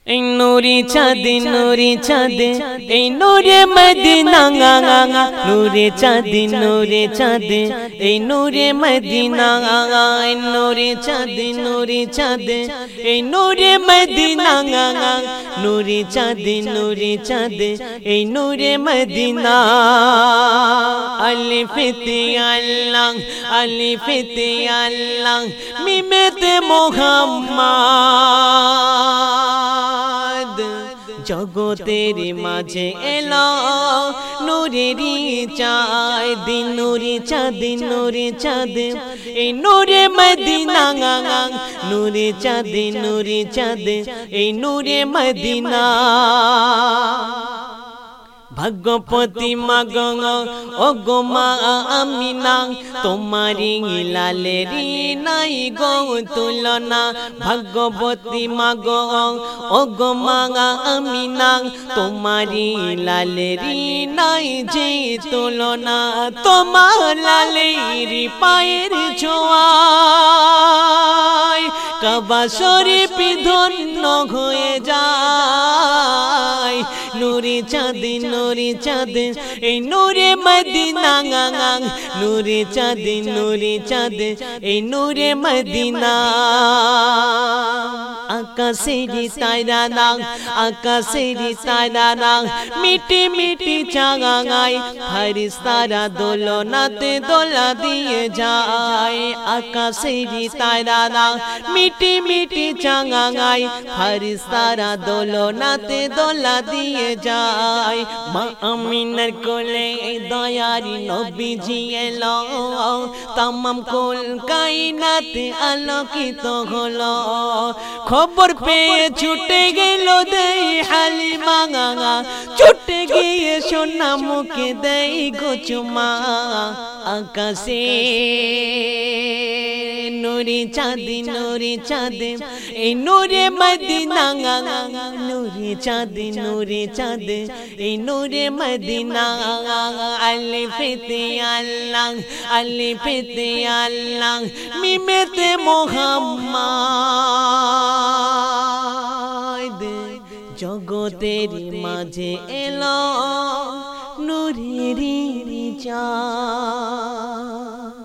এই নূরে চাঁদ এই নূরে মদিনা নূরে চাঁদ এই নূরে মদিনা এই নূরে চাঁদ এই নূরে মদিনা নূরে চাঁদ এই নূরে মদিনা আলিফ তে আল্লাহ মিমেতে মুহাম্মদ জগতের মাঝে এলো নূরেরই চাঁদ নূরে চাঁদ এই নূরে মদিনা নূরে চাঁদ এই নূরে মদিনা ভাগ্যপতি মাগো ও গো মা আমিনা তোমারি লালেরি নাই গো তুলনা ভাগ্যবতী মাগো ও গো মা আমিনা তোমারি লালেরি নাই যে তুলনা তোমার লালেরি পায়ের ছোঁয়ায় কাবা শরীফ ধন্য হয়ে যায় নূরে চাঁদ এই নূরে মদিনা নূরে চাঁদ এই নূরে মদিনা আকাশের তারা মিটি মিটি চাঙায় ফেরেশতারা দোলনাতে দোলা দিয়ে যায় আকাশের তারা মিটি মিটি চাঙায় ফেরেশতারা দোলনাতে দোলা দিয়ে যায় মা আমিনার কোলে দয়ারি নবীজি এলো তামাম কুল কায়নাত আলোকিত হলো খবর পেয়ে ছুটে গেল দেই হালিমা ছুটে গিয়ে সোনা মুখে দেই গো চুমা আকাশে নূরে চাঁদ এই নূরে মদিনা নূরে চাঁদ এই নূরে মদিনা আলিফ তে আল্লাহ মিমেতে মুহাম্মদ জগতের মাঝে এলো নূরেরই চাঁদ।